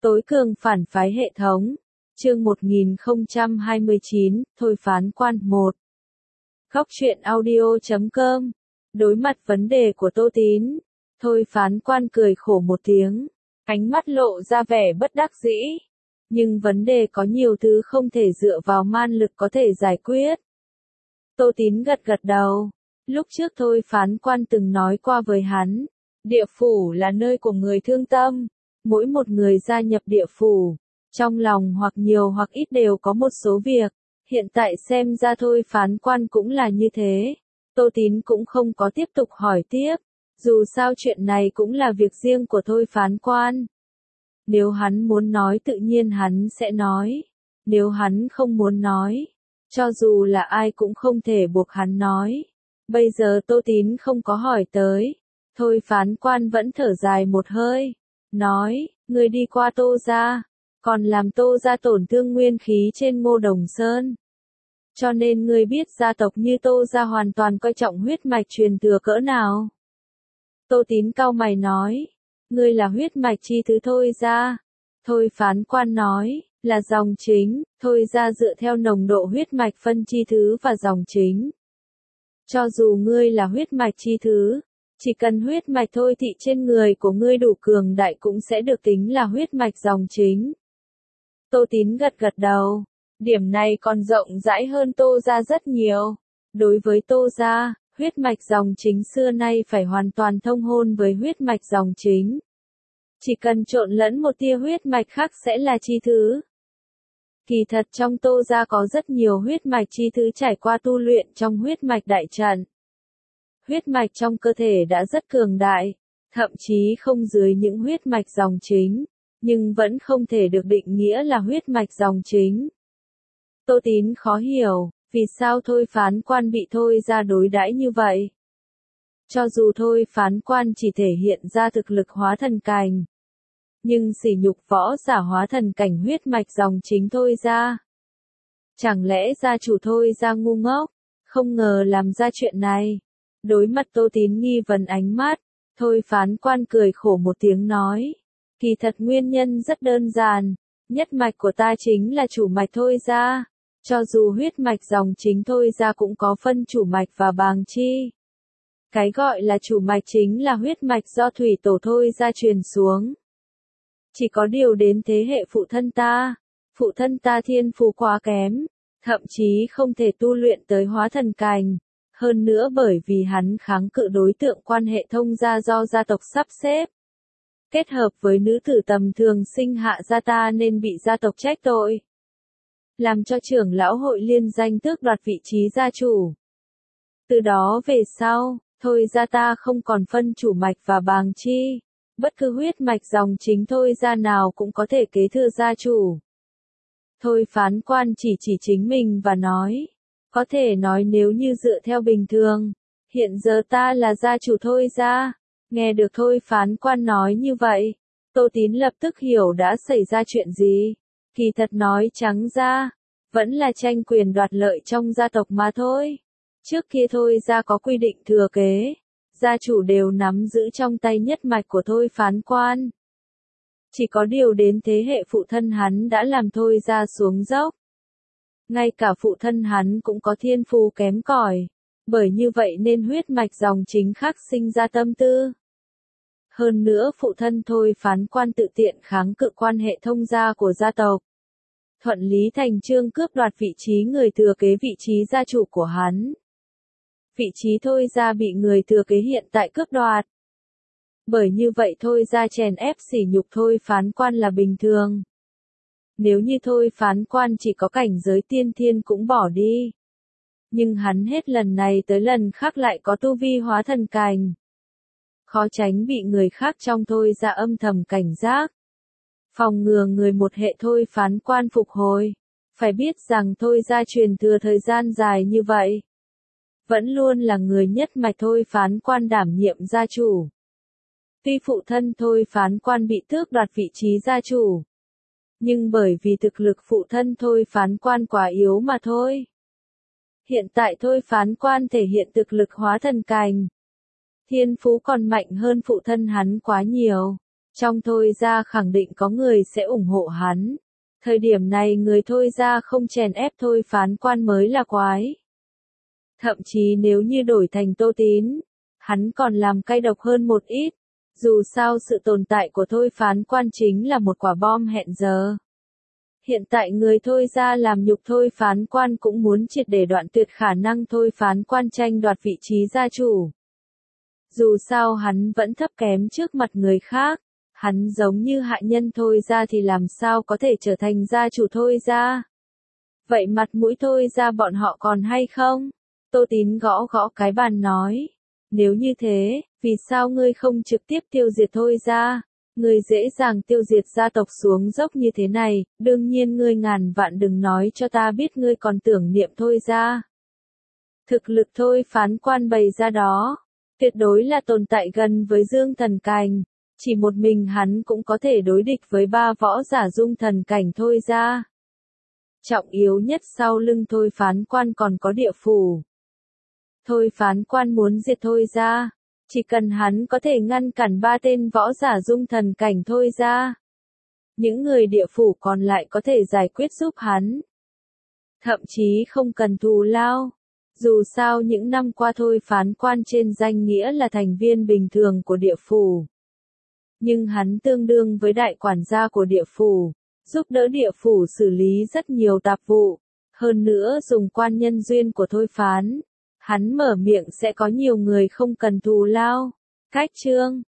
Tối cường phản phái hệ thống. Chương 1029, Thôi phán quan 1. Góc truyện audio.com. Đối mặt vấn đề của Tô Tín, Thôi phán quan cười khổ một tiếng, ánh mắt lộ ra vẻ bất đắc dĩ. Nhưng vấn đề có nhiều thứ không thể dựa vào man lực có thể giải quyết. Tô Tín gật gật đầu. Lúc trước Thôi phán quan từng nói qua với hắn, địa phủ là nơi của người thương tâm. Mỗi một người gia nhập địa phủ, trong lòng hoặc nhiều hoặc ít đều có một số việc. Hiện tại xem ra Thôi phán quan cũng là như thế. Tô Tín cũng không có tiếp tục hỏi tiếp. Dù sao chuyện này cũng là việc riêng của Thôi phán quan. Nếu hắn muốn nói tự nhiên hắn sẽ nói. Nếu hắn không muốn nói, cho dù là ai cũng không thể buộc hắn nói. Bây giờ Tô Tín không có hỏi tới. Thôi phán quan vẫn thở dài một hơi. Nói, ngươi đi qua Tô gia, còn làm Tô gia tổn thương nguyên khí trên Ngô Đồng Sơn. Cho nên ngươi biết gia tộc như Tô gia hoàn toàn coi trọng huyết mạch truyền thừa cỡ nào. Tô Tín cau mày nói, ngươi là huyết mạch chi thứ Thôi gia. Thôi phán quan nói, là dòng chính. Thôi gia dựa theo nồng độ huyết mạch phân chi thứ và dòng chính. Cho dù ngươi là huyết mạch chi thứ, chỉ cần huyết mạch Thôi thị trên người của ngươi đủ cường đại cũng sẽ được tính là huyết mạch dòng chính. Tô Tín gật gật đầu. Điểm này còn rộng rãi hơn Tô gia rất nhiều. Đối với Tô gia, huyết mạch dòng chính xưa nay phải hoàn toàn thông hôn với huyết mạch dòng chính. Chỉ cần trộn lẫn một tia huyết mạch khác sẽ là chi thứ. Kỳ thật trong Tô gia có rất nhiều huyết mạch chi thứ trải qua tu luyện trong huyết mạch đại trận. Huyết mạch trong cơ thể đã rất cường đại, thậm chí không dưới những huyết mạch dòng chính, nhưng vẫn không thể được định nghĩa là huyết mạch dòng chính. Tô Tín khó hiểu, vì sao Thôi phán quan bị Thôi gia đối đãi như vậy? Cho dù Thôi phán quan chỉ thể hiện ra thực lực hóa thần cảnh, nhưng sỉ nhục võ giả hóa thần cảnh huyết mạch dòng chính Thôi gia. Chẳng lẽ gia chủ Thôi gia ngu ngốc, không ngờ làm ra chuyện này? Đối mặt Tô Tín nghi vấn ánh mắt, Thôi phán quan cười khổ một tiếng nói, kỳ thật nguyên nhân rất đơn giản, nhất mạch của ta chính là chủ mạch Thôi gia. Cho dù huyết mạch dòng chính Thôi gia cũng có phân chủ mạch và bàng chi. Cái gọi là chủ mạch chính là huyết mạch do thủy tổ Thôi gia truyền xuống. Chỉ có điều đến thế hệ phụ thân ta thiên phú quá kém, thậm chí không thể tu luyện tới hóa thần cảnh. Hơn nữa bởi vì hắn kháng cự đối tượng quan hệ thông gia do gia tộc sắp xếp. Kết hợp với nữ tử tầm thường sinh hạ ra ta nên bị gia tộc trách tội. Làm cho trưởng lão hội liên danh tước đoạt vị trí gia chủ. Từ đó về sau, Thôi gia ta không còn phân chủ mạch và bàng chi. Bất cứ huyết mạch dòng chính Thôi gia nào cũng có thể kế thừa gia chủ. Thôi phán quan chỉ chính mình và nói. Có thể nói nếu như dựa theo bình thường, hiện giờ ta là gia chủ Thôi gia. Nghe được Thôi phán quan nói như vậy, Tô Tín lập tức hiểu đã xảy ra chuyện gì. Kỳ thật nói trắng ra, vẫn là tranh quyền đoạt lợi trong gia tộc mà thôi. Trước kia Thôi gia có quy định thừa kế, gia chủ đều nắm giữ trong tay nhất mạch của Thôi phán quan. Chỉ có điều đến thế hệ phụ thân hắn đã làm Thôi gia xuống dốc. Ngay cả phụ thân hắn cũng có thiên phú kém cỏi, bởi như vậy nên huyết mạch dòng chính khác sinh ra tâm tư. Hơn nữa phụ thân Thôi phán quan tự tiện kháng cự quan hệ thông gia của gia tộc. Thuận lý thành chương cướp đoạt vị trí người thừa kế vị trí gia chủ của hắn. Vị trí Thôi gia bị người thừa kế hiện tại cướp đoạt. Bởi như vậy Thôi gia chèn ép sỉ nhục Thôi phán quan là bình thường. Nếu như Thôi phán quan chỉ có cảnh giới tiên thiên cũng bỏ đi. Nhưng hắn hết lần này tới lần khác lại có tu vi hóa thần cảnh. Khó tránh bị người khác trong Thôi gia âm thầm cảnh giác. Phòng ngừa người một hệ Thôi phán quan phục hồi. Phải biết rằng Thôi gia truyền thừa thời gian dài như vậy. Vẫn luôn là người nhất mạch Thôi phán quan đảm nhiệm gia chủ. Tuy phụ thân Thôi phán quan bị tước đoạt vị trí gia chủ. Nhưng bởi vì thực lực phụ thân Thôi phán quan quá yếu mà thôi. Hiện tại Thôi phán quan thể hiện thực lực hóa thần cảnh. Thiên phú còn mạnh hơn phụ thân hắn quá nhiều. Trong Thôi gia khẳng định có người sẽ ủng hộ hắn. Thời điểm này người Thôi gia không chèn ép Thôi Phán Quan mới là quái. Thậm chí nếu như đổi thành Tô Tín, hắn còn làm cay độc hơn một ít. Dù sao sự tồn tại của Thôi Phán Quan chính là một quả bom hẹn giờ. Hiện tại người Thôi gia làm nhục Thôi Phán Quan cũng muốn triệt để đoạn tuyệt khả năng Thôi Phán Quan tranh đoạt vị trí gia chủ. Dù sao hắn vẫn thấp kém trước mặt người khác, hắn giống như hạ nhân Thôi gia thì làm sao có thể trở thành gia chủ Thôi gia. Vậy mặt mũi Thôi gia bọn họ còn hay không? Tô Tín gõ gõ cái bàn nói. Nếu như thế, vì sao ngươi không trực tiếp tiêu diệt Thôi gia? Ngươi dễ dàng tiêu diệt gia tộc xuống dốc như thế này, đương nhiên ngươi ngàn vạn đừng nói cho ta biết ngươi còn tưởng niệm Thôi gia. Thực lực Thôi Phán Quan bày ra đó, tuyệt đối là tồn tại gần với Dương Thần Cảnh, chỉ một mình hắn cũng có thể đối địch với 3 võ giả dung thần cảnh Thôi gia. Trọng yếu nhất sau lưng Thôi Phán Quan còn có địa phủ. Thôi Phán Quan muốn diệt Thôi gia, chỉ cần hắn có thể ngăn cản 3 tên võ giả dung thần cảnh Thôi gia, những người địa phủ còn lại có thể giải quyết giúp hắn. Thậm chí không cần thù lao. Dù sao những năm qua Thôi Phán Quan trên danh nghĩa là thành viên bình thường của địa phủ. Nhưng hắn tương đương với đại quản gia của địa phủ, giúp đỡ địa phủ xử lý rất nhiều tạp vụ. Hơn nữa dùng quan nhân duyên của Thôi Phán, hắn mở miệng sẽ có nhiều người không cần thù lao. Cách chương